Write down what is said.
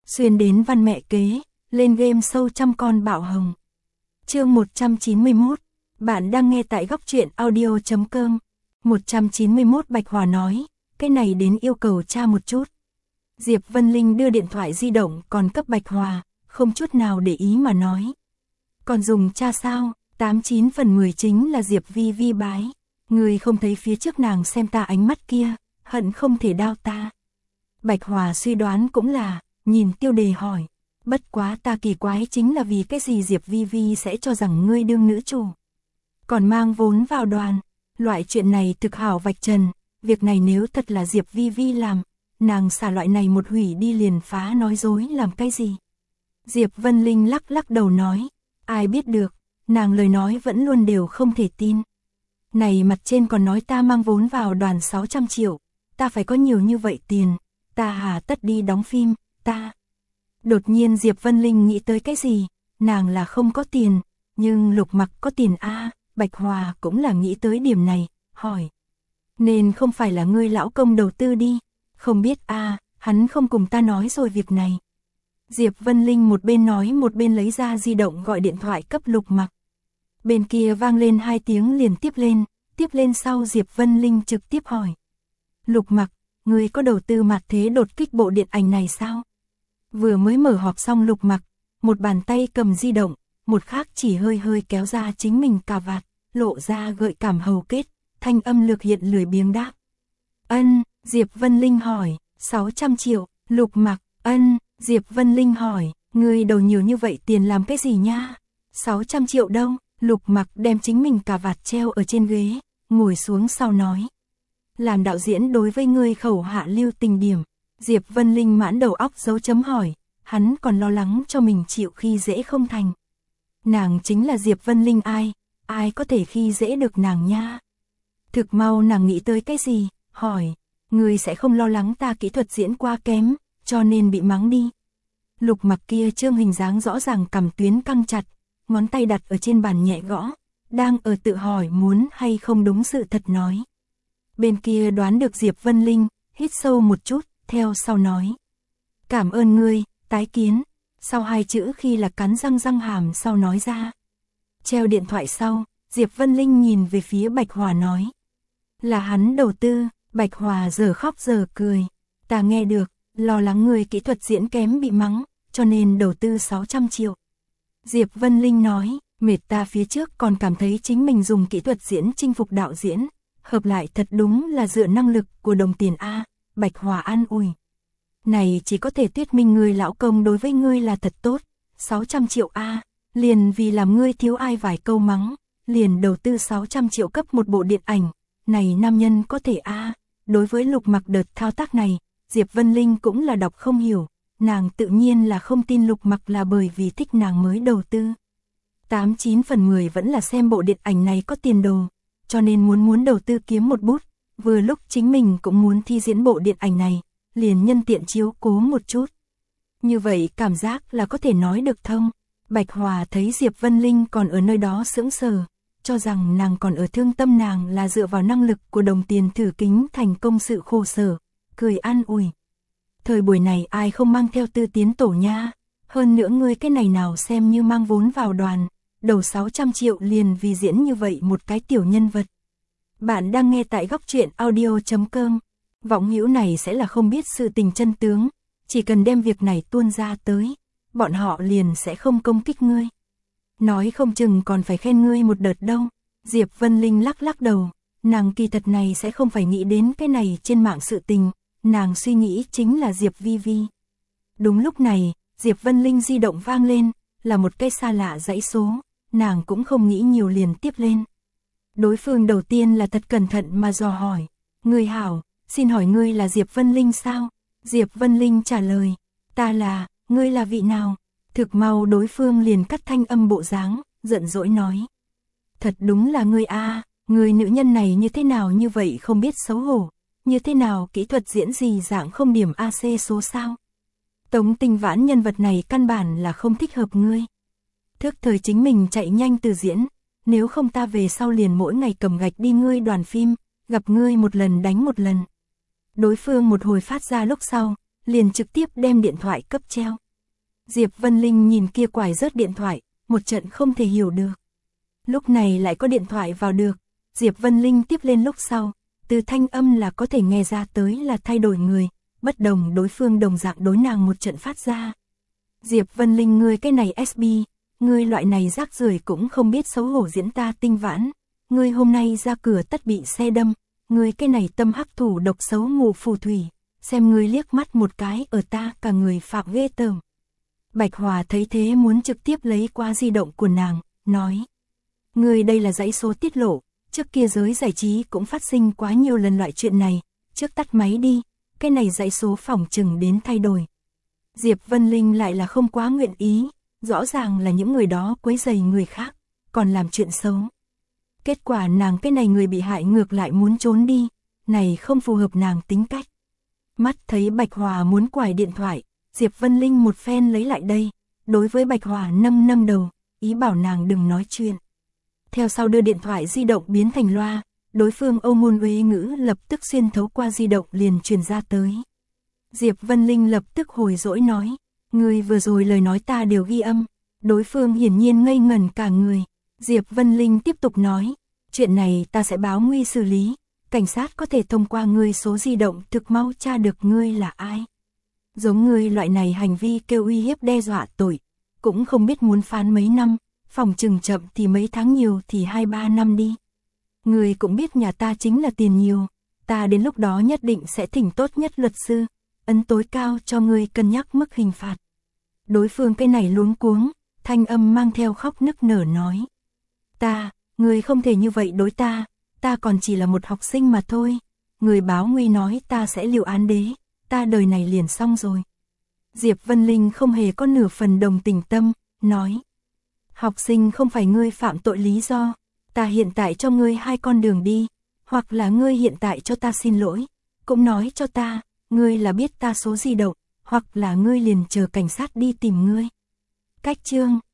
xuyên đến văn mẹ kế, lên game show trăm con bạo hồng. Chương 191, bạn đang nghe tại góc truyện audio.com. 191 Bạch Hòa nói, cái này đến yêu cầu tra một chút. Diệp Vân Linh đưa điện thoại di động còn cấp Bạch Hòa, không chút nào để ý mà nói. Còn dùng tra sao, 89 phần 10 chính là Diệp Vi Vi bái. Người không thấy phía trước nàng xem ta ánh mắt kia, hận không thể đao ta. Bạch Hòa suy đoán cũng là, nhìn Tiêu Đề hỏi. Bất quá ta kỳ quái chính là vì cái gì Diệp Vi Vi sẽ cho rằng ngươi đương nữ chủ. Còn mang vốn vào đoàn, loại chuyện này thực hảo vạch trần, việc này nếu thật là Diệp Vi Vi làm, nàng xả loại này một hủy đi liền phá nói dối làm cái gì. Diệp Vân Linh lắc lắc đầu nói, ai biết được, nàng lời nói vẫn luôn đều không thể tin. Này mặt trên còn nói ta mang vốn vào đoàn 600 triệu, ta phải có nhiều như vậy tiền, ta hà tất đi đóng phim, ta. Đột nhiên Diệp Vân Linh nghĩ tới cái gì, nàng là không có tiền, nhưng Lục Mặc có tiền a. Bạch Hòa cũng là nghĩ tới điểm này, hỏi. Nên không phải là ngươi lão công đầu tư đi, không biết a, hắn không cùng ta nói rồi việc này. Diệp Vân Linh một bên nói một bên lấy ra di động gọi điện thoại cấp Lục Mặc. Bên kia vang lên 2 tiếng liền tiếp lên sau Diệp Vân Linh trực tiếp hỏi. Lục Mặc, ngươi có đầu tư mặt thế đột kích bộ điện ảnh này sao? Vừa mới mở họp xong Lục Mặc, một bàn tay cầm di động, một khác chỉ hơi hơi kéo ra chính mình cà vạt, lộ ra gợi cảm hầu kết, thanh âm lược hiện lười biếng đáp. Ân, Diệp Vân Linh hỏi, 600 triệu, Lục Mặc, ân, Diệp Vân Linh hỏi, ngươi đầu nhiều như vậy tiền làm cái gì nha? 600 triệu đâu? Lục Mặc đem chính mình cà vạt treo ở trên ghế, ngồi xuống sau nói. Làm đạo diễn đối với ngươi khẩu hạ lưu tình điểm. Diệp Vân Linh mãn đầu óc dấu chấm hỏi, hắn còn lo lắng cho mình chịu khi dễ không thành. Nàng chính là Diệp Vân Linh ai có thể khi dễ được nàng nha. Thực mau nàng nghĩ tới cái gì, hỏi, ngươi sẽ không lo lắng ta kỹ thuật diễn quá kém, cho nên bị mắng đi. Lục Mặc kia trương hình dáng rõ ràng cằm tuyến căng chặt, ngón tay đặt ở trên bàn nhẹ gõ, đang ở tự hỏi muốn hay không đúng sự thật nói. Bên kia đoán được Diệp Vân Linh, hít sâu một chút, theo sau nói. Cảm ơn ngươi, tái kiến. Sau 2 chữ khi là cắn răng hàm sau nói ra. Treo điện thoại sau, Diệp Vân Linh nhìn về phía Bạch Hòa nói. Là hắn đầu tư, Bạch Hòa giờ khóc giờ cười. Ta nghe được, lo lắng người kỹ thuật diễn kém bị mắng, cho nên đầu tư 600 triệu. Diệp Vân Linh nói, mệt ta phía trước còn cảm thấy chính mình dùng kỹ thuật diễn chinh phục đạo diễn, hợp lại thật đúng là dựa năng lực của đồng tiền A. Bạch Hòa an ủi. Này chỉ có thể thuyết minh người lão công đối với ngươi là thật tốt, 600 triệu A, liền vì làm ngươi thiếu ai vài câu mắng, liền đầu tư 600 triệu cấp một bộ điện ảnh, này nam nhân có thể A. Đối với Lục Mặc đợt thao tác này, Diệp Vân Linh cũng là đọc không hiểu, nàng tự nhiên là không tin Lục Mặc là bởi vì thích nàng mới đầu tư. 89 phần 10 vẫn là xem bộ điện ảnh này có tiền đồ, cho nên muốn đầu tư kiếm một bút. Vừa lúc chính mình cũng muốn thi diễn bộ điện ảnh này, liền nhân tiện chiếu cố một chút. Như vậy cảm giác là có thể nói được thông. Bạch Hòa thấy Diệp Vân Linh còn ở nơi đó sững sờ, cho rằng nàng còn ở thương tâm nàng là dựa vào năng lực của đồng tiền thử kính thành công sự khổ sở, cười an ủi. Thời buổi này ai không mang theo tư tiến tổ nha, hơn nữa ngươi cái này nào xem như mang vốn vào đoàn, đầu 600 triệu liền vì diễn như vậy một cái tiểu nhân vật. Bạn đang nghe tại góc truyện audio.com. Vọng hữu này sẽ là không biết sự tình chân tướng, chỉ cần đem việc này tuôn ra tới, bọn họ liền sẽ không công kích ngươi. Nói không chừng còn phải khen ngươi một đợt đâu. Diệp Vân Linh lắc lắc đầu, nàng kỳ thật này sẽ không phải nghĩ đến cái này trên mạng sự tình, nàng suy nghĩ chính là Diệp Vi Vi. Đúng lúc này, Diệp Vân Linh di động vang lên, là một cái xa lạ dãy số, nàng cũng không nghĩ nhiều liền tiếp lên. Đối phương đầu tiên là thật cẩn thận mà dò hỏi, người hảo, xin hỏi ngươi là Diệp Vân Linh sao? Diệp Vân Linh trả lời, ta là, ngươi là vị nào? Thực mau đối phương liền cắt thanh âm bộ dáng, giận dỗi nói. Thật đúng là ngươi a, người nữ nhân này như thế nào như vậy không biết xấu hổ, như thế nào kỹ thuật diễn gì dạng không điểm AC số sao? Tống Tinh Vãn nhân vật này căn bản là không thích hợp ngươi. Thức thời chính mình chạy nhanh từ diễn, nếu không ta về sau liền mỗi ngày cầm gạch đi ngươi đoàn phim, gặp ngươi một lần đánh một lần. Đối phương một hồi phát ra lúc sau, liền trực tiếp đem điện thoại cấp treo. Diệp Vân Linh nhìn kia quải rớt điện thoại, một trận không thể hiểu được. Lúc này lại có điện thoại vào được, Diệp Vân Linh tiếp lên lúc sau, từ thanh âm là có thể nghe ra tới là thay đổi người, bất đồng đối phương đồng dạng đối nàng một trận phát ra. Diệp Vân Linh, ngươi cái này SB, ngươi loại này rác rưởi cũng không biết xấu hổ diễn ta tinh vãn, ngươi hôm nay ra cửa tất bị xe đâm, ngươi cái này tâm hắc thủ độc xấu mù phù thủy, xem ngươi liếc mắt một cái ở ta cả người phạm ghê tởm. Bạch Hòa thấy thế muốn trực tiếp lấy qua di động của nàng, nói: ngươi đây là dãy số tiết lộ, trước kia giới giải trí cũng phát sinh quá nhiều lần loại chuyện này, trước tắt máy đi, cái này dãy số phỏng chừng đến thay đổi. Diệp Vân Linh lại là không quá nguyện ý, rõ ràng là những người đó quấy rầy người khác, còn làm chuyện xấu. Kết quả nàng cái này người bị hại ngược lại muốn trốn đi, này không phù hợp nàng tính cách. Mắt thấy Bạch Hòa muốn quải điện thoại, Diệp Vân Linh một phen lấy lại đây, đối với Bạch Hòa nâng đầu, ý bảo nàng đừng nói chuyện. Theo sau đưa điện thoại di động biến thành loa, đối phương Âu môn uế ngữ lập tức xuyên thấu qua di động liền truyền ra tới. Diệp Vân Linh lập tức hồi dỗi nói: ngươi vừa rồi lời nói ta đều ghi âm. Đối phương hiển nhiên ngây ngẩn cả người. Diệp Vân Linh tiếp tục nói: chuyện này ta sẽ báo nguy xử lý, cảnh sát có thể thông qua ngươi số di động thực mau tra được ngươi là ai. Giống ngươi loại này hành vi kêu uy hiếp đe dọa tội, cũng không biết muốn phán mấy năm, phòng chừng chậm thì mấy tháng, nhiều thì 2-3 năm đi. Ngươi cũng biết nhà ta chính là tiền nhiều, ta đến lúc đó nhất định sẽ thỉnh tốt nhất luật sư, ấn tối cao cho ngươi cân nhắc mức hình phạt. Đối phương cái này luống cuống, thanh âm mang theo khóc nức nở nói: ngươi không thể như vậy đối ta còn chỉ là một học sinh mà thôi. Người báo nguy nói ta sẽ liệu án đế, ta đời này liền xong rồi. Diệp Vân Linh không hề có nửa phần đồng tình tâm, nói: học sinh không phải ngươi phạm tội lý do, ta hiện tại cho ngươi hai con đường đi, hoặc là ngươi hiện tại cho ta xin lỗi, cũng nói cho ta, ngươi là biết ta số di động, hoặc là ngươi liền chờ cảnh sát đi tìm ngươi. Cách chương